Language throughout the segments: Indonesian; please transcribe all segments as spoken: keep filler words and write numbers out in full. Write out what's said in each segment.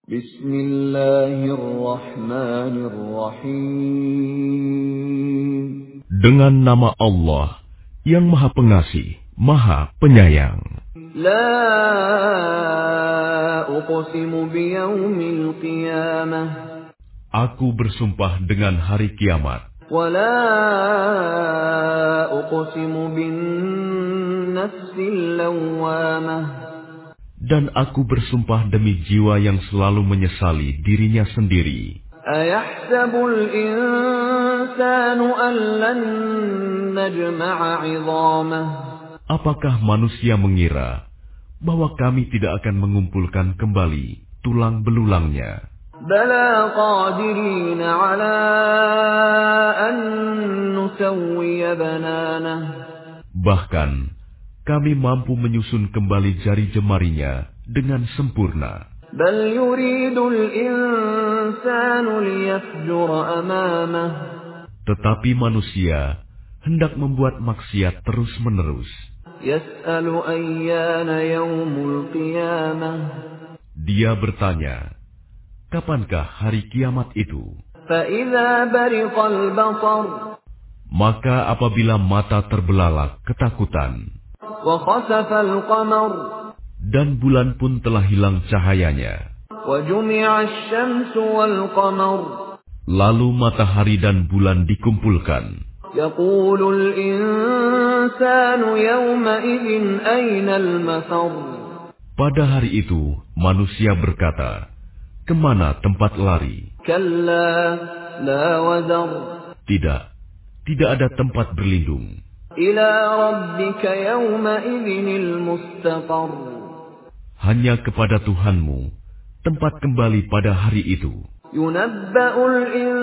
Bismillahirrahmanirrahim. Dengan nama Allah yang Maha Pengasih, Maha Penyayang. La uqsimu biyaumil qiyamah. Aku bersumpah dengan hari kiamat. Wa la uqsimu bin nafsil lawwamah. Dan aku bersumpah demi jiwa yang selalu menyesali dirinya sendiri. Ayahsabul insanu an lan najma'a 'idhamah. Apakah manusia mengira bahwa kami tidak akan mengumpulkan kembali tulang belulangnya? Bala qadirina 'ala an nusawwiya bananah. Bahkan kami mampu menyusun kembali jari jemarinya dengan sempurna. Bal yuridul insanu liyafjura amamah. Tetapi manusia hendak membuat maksiat terus-menerus. Yas'alu ayyana yaumul qiyamah. Dia bertanya, kapankah hari kiamat itu? Fa idza bariqal basar. Maka apabila mata terbelalak ketakutan, Wa khasafal qamar. dan bulan pun telah hilang cahayanya, Wa jumi'asy syamsu wal qamar. lalu matahari dan bulan dikumpulkan, Yaqulul insanu yawma idzin aynal mafar. pada hari itu manusia berkata, kemana tempat lari? Kalla la wazar. Tidak, tidak ada tempat berlindung. Ila rabbika yawma idzinil mustaqar. Hanya kepada Tuhanmu tempat kembali pada hari itu. Yunabba'ul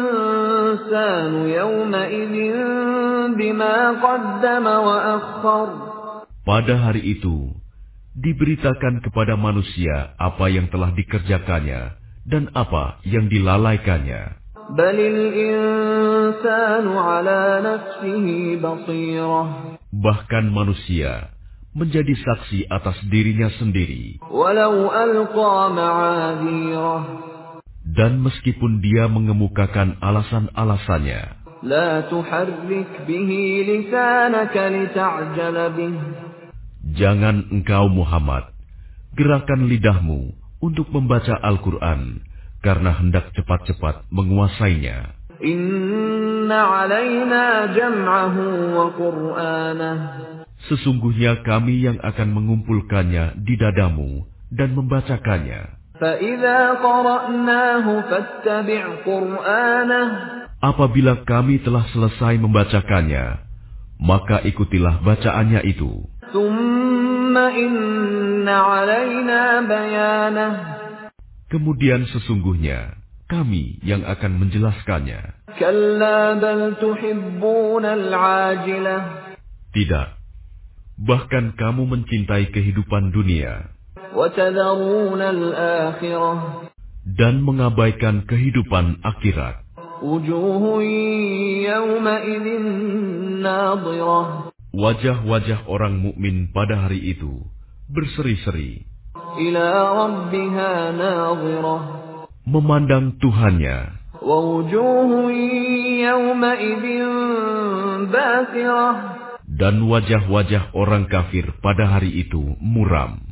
insanu yawma idzin bima qaddama wa akhkhar. Pada hari itu diberitakan kepada manusia apa yang telah dikerjakannya dan apa yang dilalaikannya. Balil insanu ala nafsihi basirah. Bahkan manusia menjadi saksi atas dirinya sendiri. Walau alqa ma'adhirah. Dan meskipun dia mengemukakan alasan-alasannya, La tuharrik bihi lisanaka lita'jala bih. jangan engkau Muhammad gerakan lidahmu untuk membaca Al-Quran karena hendak cepat-cepat menguasainya. Inna alaina jam'ahu wa qur'anah. Sesungguhnya kami yang akan mengumpulkannya di dadamu dan membacakannya. فَإِذَا قَرَأْنَاهُ فَاتَّبِعْ قُرْآنَهُ. Apabila kami telah selesai membacakannya, maka ikutilah bacaannya itu. ثُمَّ إِنَّ عَلَيْنَا بَيَانَهُ. Kemudian sesungguhnya kami yang akan menjelaskannya. كَلَّا بَلْ تُحِبُّونَ الْعَاجِلَةَ. Tidak, bahkan kamu mencintai kehidupan dunia وَتَذَرُونَ الْآخِرَةَ. dan mengabaikan kehidupan akhirat. وُجُوهٌ يَوْمَئِذٍ نَاضِرَةٌ. Wajah-wajah orang mukmin pada hari itu berseri-seri, إِلَى رَبِّهَا نَاظِرَةٌ. memandang Tuhannya. وَوُجُوهٌ يَوْمَئِذٍ بَاسِرَةٌ. Dan wajah-wajah orang kafir pada hari itu muram.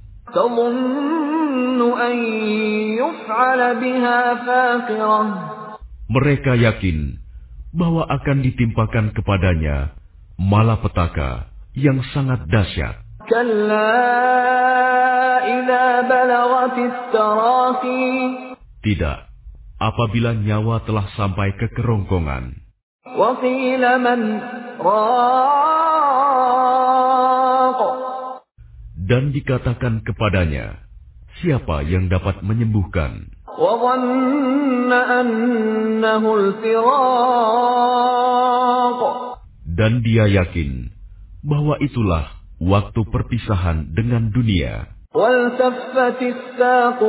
تَظُنُّ أَن يُفْعَلَ بِهَا فَاقِرَةٌ. Mereka yakin bahwa akan ditimpakan kepadanya malapetaka yang sangat dahsyat. كَلَّا إِذَا بَلَغَتِ التَّرَاقِي. Tidak, apabila nyawa telah sampai ke kerongkongan. وَقِيلَ مَنْ رَاقٍ. Dan dikatakan kepadanya, siapa yang dapat menyembuhkan? وَظَنَّ أَنَّهُ الْفِرَاقُ. Dan dia yakin bahwa itulah waktu perpisahan dengan dunia. وَالْتَفَّتِ السَّاقُ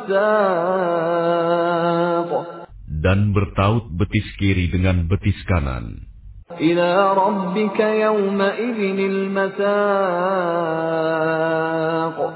بِالسَّاقِ. Dan bertaut betis kiri dengan betis kanan. إِلَى رَبِّكَ يَوْمَئِذٍ الْمَسَاقُ.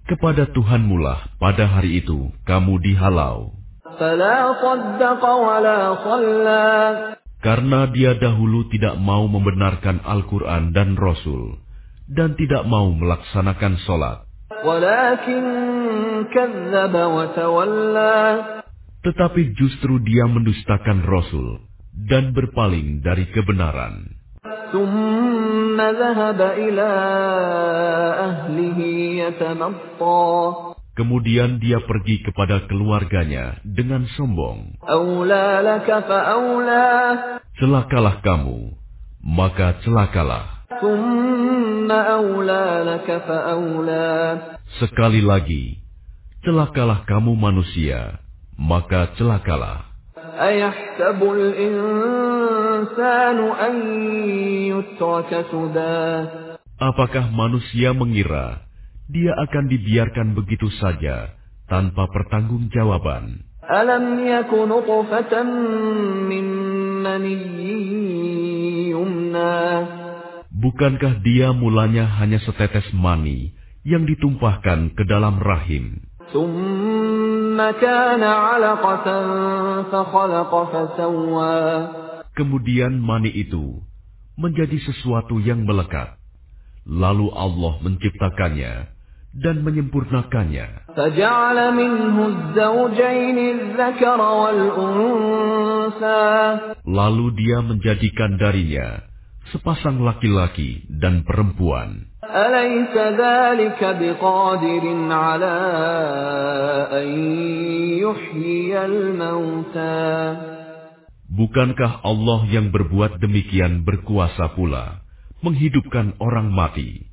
Kepada Tuhanmulah pada hari itu kamu dihalau. فلا صدق ولا صلى Karena dia dahulu tidak mau membenarkan Al-Quran dan Rasul, dan tidak mau melaksanakan sholat. ولكن كذب وتولى Tetapi justru dia mendustakan Rasul, dan berpaling dari kebenaran. ثم ذهب إلى أهله يتمطى Kemudian dia pergi kepada keluarganya dengan sombong. أولى لك فأولى Celakalah kamu, maka celakalah. ثم أولى لك فأولى Sekali lagi, celakalah kamu manusia, maka celakalah. أيحسب الإنسان أن يترك سدى Apakah manusia mengira dia akan dibiarkan begitu saja tanpa pertanggungjawaban? ألم يك نطفة من مني يمنى Bukankah dia mulanya hanya setetes mani yang ditumpahkan ke dalam rahim? ثم كان علقة فخلق فسوى Kemudian mani itu menjadi sesuatu yang melekat. Lalu Allah menciptakannya dan menyempurnakannya. فجعل منه الزوجين الذكر والأنثى Lalu dia menjadikan darinya sepasang laki-laki dan perempuan. أليس ذلك بقادر على أن يحيي الموتى Bukankah Allah yang berbuat demikian berkuasa pula menghidupkan orang mati?